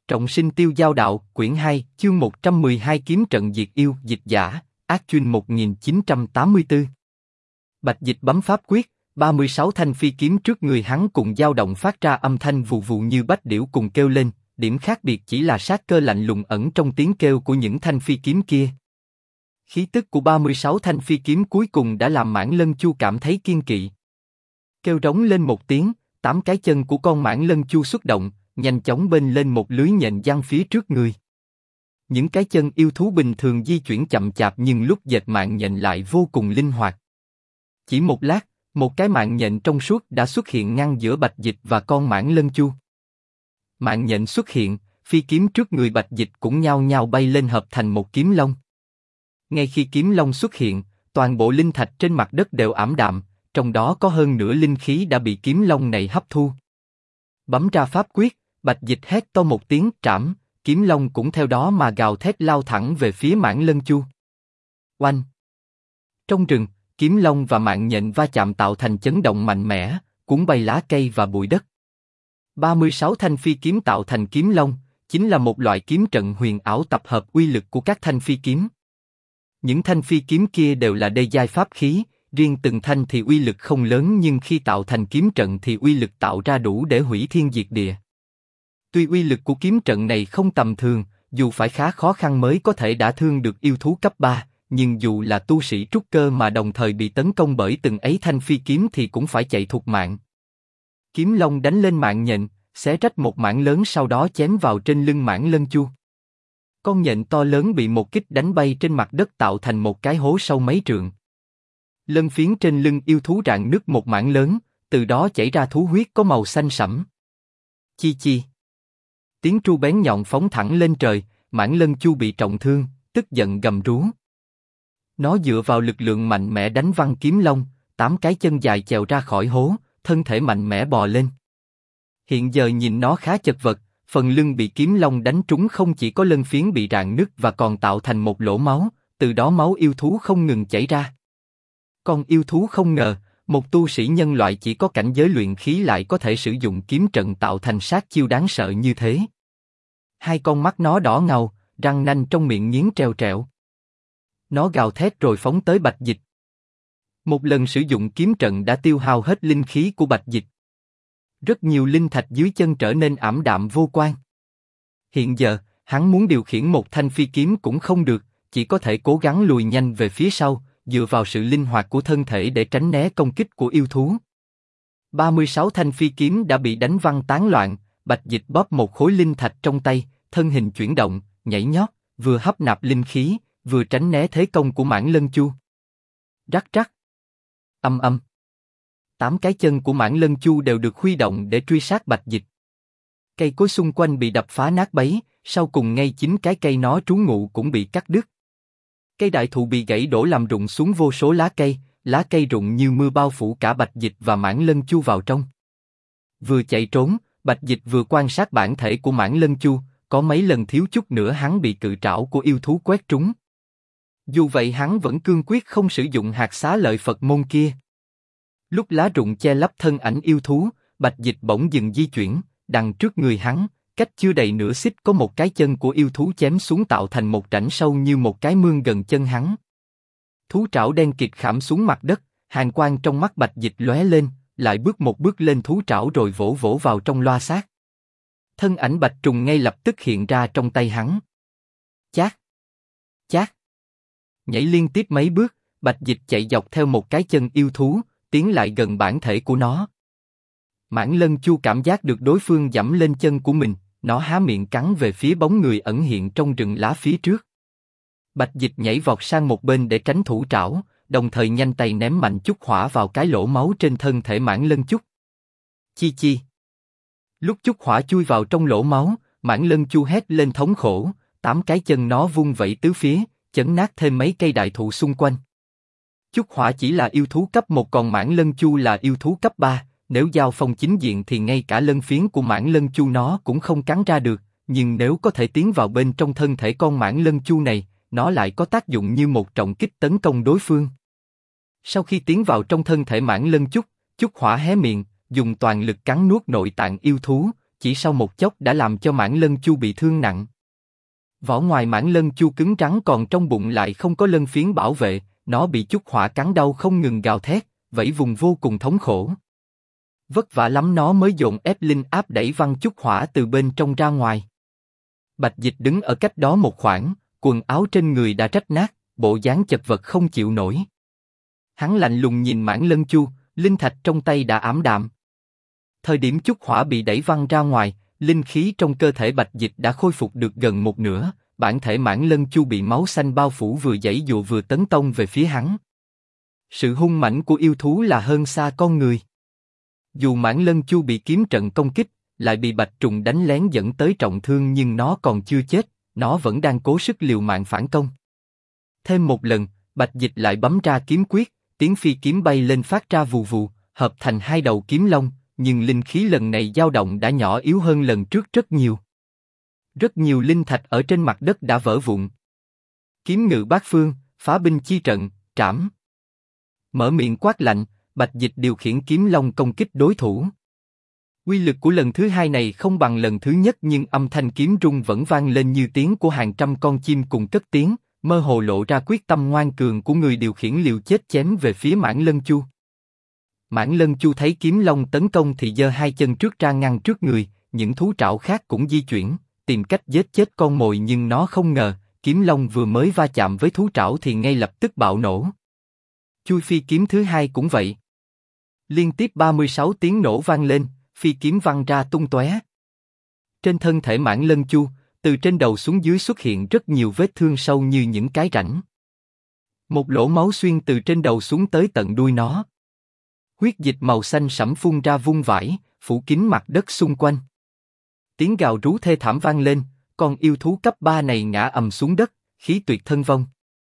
Trọng sinh tiêu giao đạo, quyển 2, chương 112 kiếm trận diệt yêu, dịch giả, Ác Chuyên 1984. Bạch Dịch bấm pháp quyết, 36 thanh phi kiếm trước người hắn cùng dao động phát ra âm thanh vù vù như bách điểu cùng kêu lên, điểm khác biệt chỉ là sát cơ lạnh lùng ẩn trong tiếng kêu của những thanh phi kiếm kia. Khí tức của 36 thanh phi kiếm cuối cùng đã làm Mãn Lân Chu cảm thấy kiên kỵ. Kêu rống lên một tiếng, 8 cái chân của con Mãn Lân Chu xuất động, nhanh chóng bênh lên một lưới nhện giăng phía trước người. Những cái chân yêu thú bình thường di chuyển chậm chạp nhưng lúc dệt mạng nhện lại vô cùng linh hoạt. Chỉ một lát, một cái mạng nhện trong suốt đã xuất hiện ngăn giữa Bạch Dịch và con Mãn Lân Chu. Mạng nhện xuất hiện, phi kiếm trước người Bạch Dịch cũng nhao nhao bay lên hợp thành một kiếm long. Ngay khi kiếm long xuất hiện, toàn bộ linh thạch trên mặt đất đều ảm đạm, trong đó có hơn nửa linh khí đã bị kiếm long này hấp thu. Bấm ra pháp quyết, Bạch Dịch hét to một tiếng trảm, kiếm long cũng theo đó mà gào thét lao thẳng về phía Mãn Lân Chu. Oanh! Trong rừng, kiếm long và mạng nhện va chạm tạo thành chấn động mạnh mẽ, cuốn bay lá cây và bụi đất. 36 thanh phi kiếm tạo thành kiếm long, chính là một loại kiếm trận huyền ảo tập hợp uy lực của các thanh phi kiếm. Những thanh phi kiếm kia đều là đê giai pháp khí, riêng từng thanh thì uy lực không lớn nhưng khi tạo thành kiếm trận thì uy lực tạo ra đủ để hủy thiên diệt địa. Tuy uy lực của kiếm trận này không tầm thường, dù phải khá khó khăn mới có thể đả thương được yêu thú cấp 3, nhưng dù là tu sĩ trúc cơ mà đồng thời bị tấn công bởi từng ấy thanh phi kiếm thì cũng phải chạy thục mạng. Kiếm long đánh lên mạng nhện, xé rách một mảng lớn sau đó chém vào trên lưng Mãn Lân Chu. Con nhện to lớn bị một kích đánh bay trên mặt đất tạo thành một cái hố sâu mấy trượng. Lân phiến trên lưng yêu thú rạn nứt một mảng lớn, từ đó chảy ra thú huyết có màu xanh sẫm. Chi chi. Tiếng tru bén nhọn phóng thẳng lên trời, Mãn Lân Chu bị trọng thương, tức giận gầm rú. Nó dựa vào lực lượng mạnh mẽ đánh văng kiếm long, 8 cái chân dài chèo ra khỏi hố, thân thể mạnh mẽ bò lên. Hiện giờ nhìn nó khá chật vật, phần lưng bị kiếm long đánh trúng không chỉ có lân phiến bị rạn nứt và còn tạo thành một lỗ máu, từ đó máu yêu thú không ngừng chảy ra. Con yêu thú không ngờ, một tu sĩ nhân loại chỉ có cảnh giới luyện khí lại có thể sử dụng kiếm trận tạo thành sát chiêu đáng sợ như thế. Hai con mắt nó đỏ ngầu, răng nanh trong miệng nghiến trèo trẹo. Nó gào thét rồi phóng tới Bạch Dịch. Một lần sử dụng kiếm trận đã tiêu hao hết linh khí của Bạch Dịch. Rất nhiều linh thạch dưới chân trở nên ảm đạm vô quang. Hiện giờ, hắn muốn điều khiển một thanh phi kiếm cũng không được, chỉ có thể cố gắng lùi nhanh về phía sau, dựa vào sự linh hoạt của thân thể để tránh né công kích của yêu thú. 36 thanh phi kiếm đã bị đánh văng tán loạn, Bạch Dịch bóp một khối linh thạch trong tay, thân hình chuyển động, nhảy nhót, vừa hấp nạp linh khí, vừa tránh né thế công của Mãn Lân Chu. Rắc rắc. Âm âm. 8 cái chân của Mãn Lân Chu đều được huy động để truy sát Bạch Dịch. Cây cối xung quanh bị đập phá nát bấy, sau cùng ngay chính cái cây nó trú ngụ cũng bị cắt đứt. Cây đại thụ bị gãy đổ làm rụng xuống vô số lá cây rụng như mưa bao phủ cả Bạch Dịch và Mãn Lân Chu vào trong. Vừa chạy trốn, Bạch Dịch vừa quan sát bản thể của Mãn Lân Chu, có mấy lần thiếu chút nữa hắn bị cự trảo của yêu thú quét trúng. Dù vậy hắn vẫn cương quyết không sử dụng hạt xá lợi Phật môn kia. Lúc lá rụng che lấp thân ảnh yêu thú, Bạch Dịch bỗng dừng di chuyển, đằng trước người hắn, cách chưa đầy nửa xích có một cái chân của yêu thú chém xuống tạo thành một rãnh sâu như một cái mương gần chân hắn. Thú trảo đen kịt khảm xuống mặt đất, hàn quang trong mắt Bạch Dịch lóe lên, lại bước một bước lên thú trảo rồi vỗ vỗ vào trong loa xác. Thân ảnh bạch trùng ngay lập tức hiện ra trong tay hắn. Chát, chát. Nhảy liên tiếp mấy bước, Bạch Dịch chạy dọc theo một cái chân yêu thú, tiến lại gần bản thể của nó. Mãn Lân Chu cảm giác được đối phương giẫm lên chân của mình, nó há miệng cắn về phía bóng người ẩn hiện trong rừng lá phía trước. Bạch Dịch nhảy vọt sang một bên để tránh thủ trảo, đồng thời nhanh tay ném mạnh chút hỏa vào cái lỗ máu trên thân thể Mãn Lân Chu. Chi chi. Lúc chút hỏa chui vào trong lỗ máu, Mãn Lân Chu hét lên thống khổ, 8 cái chân nó vung vẩy tứ phía, chấn nát thêm mấy cây đại thụ xung quanh. Chút hỏa chỉ là yêu thú cấp 1 còn Mãn Lân Chu là yêu thú cấp 3, nếu giao phong chính diện thì ngay cả lân phiến của Mãn Lân Chu nó cũng không cắn ra được, nhưng nếu có thể tiến vào bên trong thân thể con Mãn Lân Chu này, nó lại có tác dụng như một trọng kích tấn công đối phương. Sau khi tiến vào trong thân thể Mãn Lân Chút hỏa hé miệng, dùng toàn lực cắn nuốt nội tạng yêu thú, chỉ sau một chốc đã làm cho Mãn Lân Chu bị thương nặng. Vỏ ngoài Mãn Lân Chu cứng rắn, còn trong bụng lại không có lân phiến bảo vệ, nó bị chúc hỏa cắn đau không ngừng gào thét, vẫy vùng vô cùng thống khổ. Vất vả lắm nó mới dồn ép linh áp đẩy Văn Chúc Hỏa từ bên trong ra ngoài. Bạch Dịch đứng ở cách đó một khoảng, quần áo trên người đã rách nát, bộ dáng chật vật không chịu nổi. Hắn lạnh lùng nhìn Mãn Lân Chu, linh thạch trong tay đã ảm đạm. Thời điểm Chúc Hỏa bị đẩy văng ra ngoài, linh khí trong cơ thể Bạch Dịch đã khôi phục được gần một nửa, bản thể Mãn Lân Chu bị máu xanh bao phủ vừa giãy giụa vừa tấn công về phía hắn. Sự hung mãnh của yêu thú là hơn xa con người. Dù Mãn Lân Chu bị kiếm trận công kích, lại bị Bạch Trùng đánh lén dẫn tới trọng thương, nhưng nó còn chưa chết, nó vẫn đang cố sức liều mạng phản công. Thêm một lần, Bạch Dịch lại bấm ra kiếm quyết, tiếng phi kiếm bay lên phát ra vù vù, hợp thành hai đầu kiếm long, nhưng linh khí lần này dao động đã nhỏ yếu hơn lần trước rất nhiều. Rất nhiều linh thạch ở trên mặt đất đã vỡ vụn. Kiếm ngự bát phương, phá binh chi trận, trảm. Mở miệng quát lạnh, Bạch Dịch điều khiển kiếm long công kích đối thủ. Uy lực của lần thứ hai này không bằng lần thứ nhất, nhưng âm thanh kiếm rung vẫn vang lên như tiếng của hàng trăm con chim cùng cất tiếng, mơ hồ lộ ra quyết tâm ngoan cường của người điều khiển liều chết chém về phía Mãn Lân Chu. Mãn Lân Chu thấy kiếm long tấn công thì giơ hai chân trước ra ngăn trước người, những thú trảo khác cũng di chuyển, tìm cách giết chết con mồi, nhưng nó không ngờ, kiếm long vừa mới va chạm với thú trảo thì ngay lập tức bạo nổ. Chui phi kiếm thứ hai cũng vậy. Liên tiếp 36 tiếng nổ vang lên, phi kiếm văng ra tung tóe. Trên thân thể Mãn Lân Chu, từ trên đầu xuống dưới xuất hiện rất nhiều vết thương sâu như những cái rãnh. Một lỗ máu xuyên từ trên đầu xuống tới tận đuôi nó. Huyết dịch màu xanh sẫm phun ra vung vãi, phủ kín mặt đất xung quanh. Tiếng gào rú thê thảm vang lên, con yêu thú cấp 3 này ngã ầm xuống đất, khí tuyệt thân vong.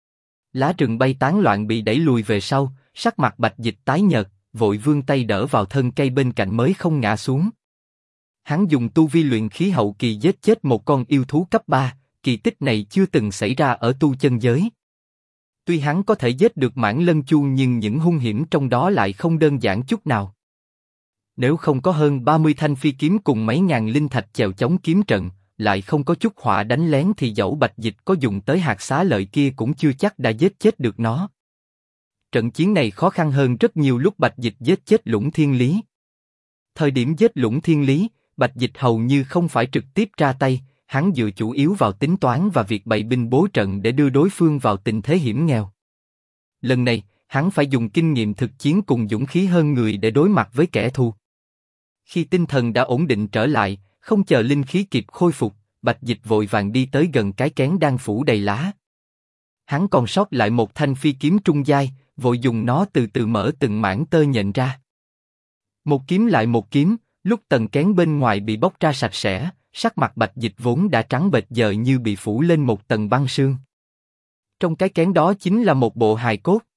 Lá rừng bay tán loạn bị đẩy lùi về sau, sắc mặt Bạch Dịch tái nhợt, vội vươn tay đỡ vào thân cây bên cạnh mới không ngã xuống. Hắn dùng tu vi luyện khí hậu kỳ giết chết một con yêu thú cấp 3, kỳ tích này chưa từng xảy ra ở tu chân giới. Tuy hắn có thể giết được Mãn Lân Chu, nhưng những hung hiểm trong đó lại không đơn giản chút nào. Nếu không có hơn 30 thanh phi kiếm cùng mấy ngàn linh thạch chèo chống kiếm trận, lại không có chút hỏa đánh lén, thì dẫu Bạch Dịch có dùng tới hạt xá lợi kia cũng chưa chắc đã giết chết được nó. Trận chiến này khó khăn hơn rất nhiều lúc Bạch Dịch giết chết Lũng Thiên Lý. Thời điểm giết Lũng Thiên Lý, Bạch Dịch hầu như không phải trực tiếp ra tay, hắn dựa chủ yếu vào tính toán và việc bày binh bố trận để đưa đối phương vào tình thế hiểm nghèo. Lần này, hắn phải dùng kinh nghiệm thực chiến cùng dũng khí hơn người để đối mặt với kẻ thù. Khi tinh thần đã ổn định trở lại, không chờ linh khí kịp khôi phục, Bạch Dịch vội vàng đi tới gần cái kén đang phủ đầy lá. Hắn còn sót lại một thanh phi kiếm trung giai, vội dùng nó từ từ mở từng mảng tơ nhện ra. Một kiếm lại một kiếm, lúc tầng kén bên ngoài bị bóc ra sạch sẽ, sắc mặt Bạch Dịch vốn đã trắng bệch giờ như bị phủ lên một tầng băng sương. Trong cái kén đó chính là một bộ hài cốt,